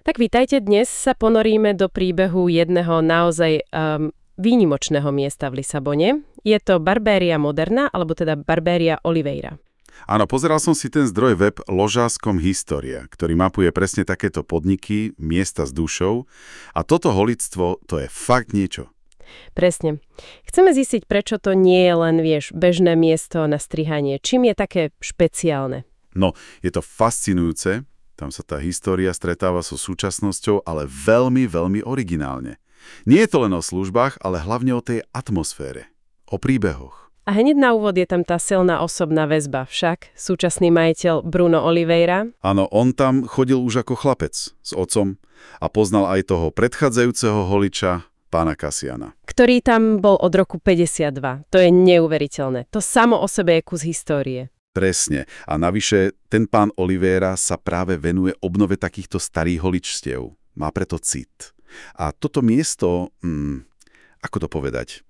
Tak vítajte, dnes sa ponoríme do príbehu jedného naozaj výnimočného miesta v Lisabone. Je to Barberia Moderna, alebo teda Barberia Oliveira. Áno, pozeral som si ten zdroj web Ložaskom História, ktorý mapuje presne takéto podniky, miesta s dušou. A toto holictvo, to je fakt niečo. Presne. Chceme zistiť, prečo to nie je len, bežné miesto na strihanie. Čím je také špeciálne? No, je to fascinujúce. Tam sa tá história stretáva so súčasnosťou, ale veľmi, veľmi originálne. Nie je to len o službách, ale hlavne o tej atmosfére, o príbehoch. A hneď na úvod je tam tá silná osobná väzba, však súčasný majiteľ Bruno Oliveira. Áno, on tam chodil už ako chlapec s otcom a poznal aj toho predchádzajúceho holiča, pána Cassiana. Ktorý tam bol od roku 52. To je neuveriteľné. To samo o sebe je kus histórie. Presne. A navyše, ten pán Oliveira sa práve venuje obnove takýchto starých holičstiev. Má preto cit. A toto miesto, ako to povedať,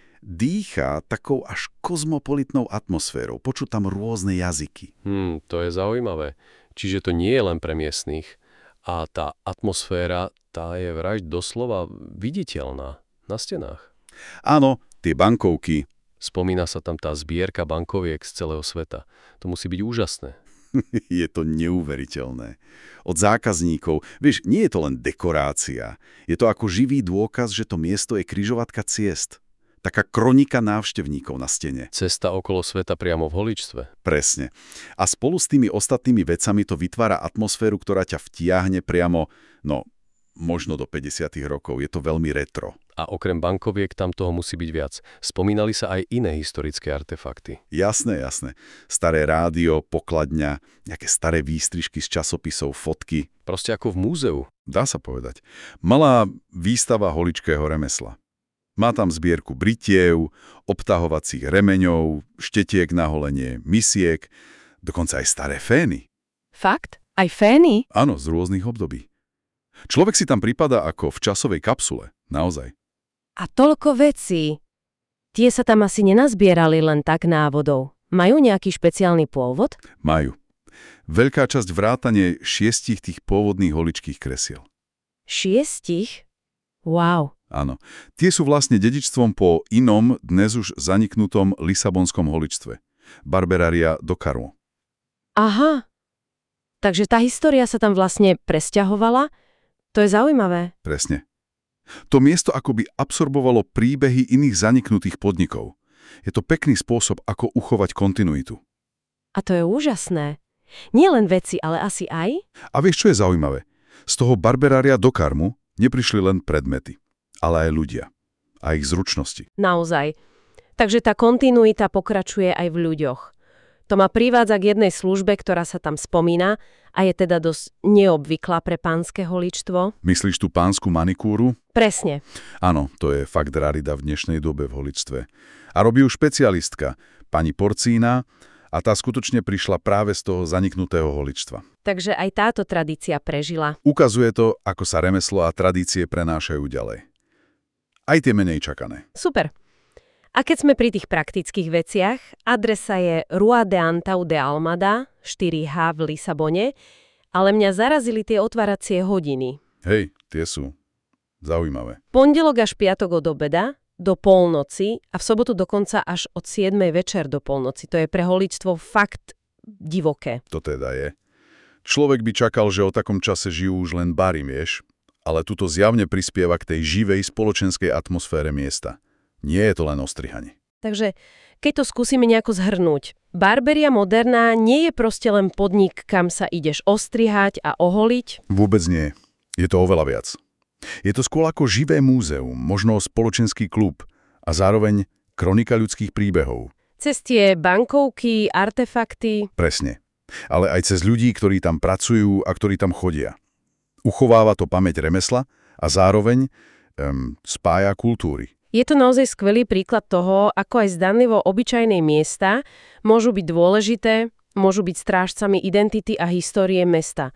dýcha takou až kozmopolitnou atmosférou. Počuť tam rôzne jazyky. To je zaujímavé. Čiže to nie je len pre miestnych. A tá atmosféra, tá je vraj doslova viditeľná na stenách. Áno, tie bankovky. Spomína sa tam tá zbierka bankoviek z celého sveta. To musí byť úžasné. Je to neuveriteľné. Od zákazníkov, nie je to len dekorácia. Je to ako živý dôkaz, že to miesto je križovatka ciest. Taká kronika návštevníkov na stene. Cesta okolo sveta priamo v holičstve. Presne. A spolu s tými ostatnými vecami to vytvára atmosféru, ktorá ťa vtiahne priamo, možno do 50. rokov. Je to veľmi retro. A okrem bankoviek tam toho musí byť viac. Spomínali sa aj iné historické artefakty. Jasné. Staré rádio, pokladňa, nejaké staré výstrižky z časopisov, fotky. Proste ako v múzeu. Dá sa povedať. Malá výstava holičkého remesla. Má tam zbierku britiev, obtahovacích remeňov, štetiek na holenie, misiek, dokonca aj staré fény. Fakt? Aj fény? Áno, z rôznych období. Človek si tam pripadá ako v časovej kapsule, naozaj. A toľko vecí. Tie sa tam asi nenazbierali len tak návodou. Majú nejaký špeciálny pôvod? Majú. Veľká časť vrátane 6 tých pôvodných holičkých kresiel. 6? Wow. Áno. Tie sú vlastne dedičstvom po inom, dnes už zaniknutom lisabonskom holičstve. Barberia do Carmo. Aha. Takže tá história sa tam vlastne presťahovala? To je zaujímavé. Presne. To miesto akoby absorbovalo príbehy iných zaniknutých podnikov. Je to pekný spôsob, ako uchovať kontinuitu. A to je úžasné. Nie len veci, ale asi aj? A vieš, čo je zaujímavé? Z toho Barberia do Carmu neprišli len predmety, ale aj ľudia. A ich zručnosti. Naozaj. Takže tá kontinuita pokračuje aj v ľuďoch. To ma privádza k jednej službe, ktorá sa tam spomína a je teda dosť neobvyklá pre pánske holičstvo. Myslíš tú pánsku manikúru? Presne. Áno, to je fakt rarita v dnešnej dobe v holičstve. A robí ju špecialistka, pani Porcína, a tá skutočne prišla práve z toho zaniknutého holičstva. Takže aj táto tradícia prežila. Ukazuje to, ako sa remeslo a tradície prenášajú ďalej. Aj tie menej čakané. Super. A keď sme pri tých praktických veciach, adresa je Rua de Antau de Almada, 4H v Lisabone, ale mňa zarazili tie otváracie hodiny. Hej, tie sú zaujímavé. Pondelok až piatok od obeda, do polnoci a v sobotu dokonca až od 7 večer do polnoci. To je pre holičstvo fakt divoké. To teda je. Človek by čakal, že o takom čase žijú už len bary, vieš, ale tuto zjavne prispieva k tej živej spoločenskej atmosfére miesta. Nie je to len o strihanie. Takže keď to skúsime nejako zhrnúť, Barberia Moderna nie je proste len podnik, kam sa ideš ostrihať a oholiť? Vôbec nie. Je to oveľa viac. Je to skôr ako živé múzeum, možno spoločenský klub a zároveň kronika ľudských príbehov. Cez tie bankovky, artefakty. Presne. Ale aj cez ľudí, ktorí tam pracujú a ktorí tam chodia. Uchováva to pamäť remesla a zároveň spája kultúry. Je to naozaj skvelý príklad toho, ako aj zdanlivo obyčajné miesta môžu byť dôležité, môžu byť strážcami identity a histórie mesta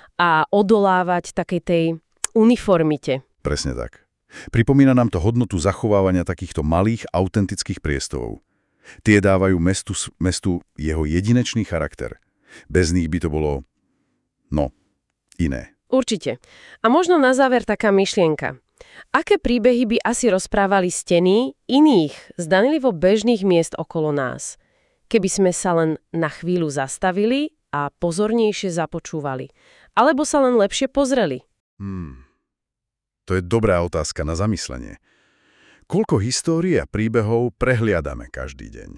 a odolávať takej tej uniformite. Presne tak. Pripomína nám to hodnotu zachovávania takýchto malých, autentických priestorov. Tie dávajú mestu jeho jedinečný charakter. Bez nich by to bolo, iné. Určite. A možno na záver taká myšlienka. Aké príbehy by asi rozprávali steny iných, zdanlivo bežných miest okolo nás, keby sme sa len na chvíľu zastavili a pozornejšie započúvali? Alebo sa len lepšie pozreli? To je dobrá otázka na zamyslenie. Koľko histórií a príbehov prehliadame každý deň?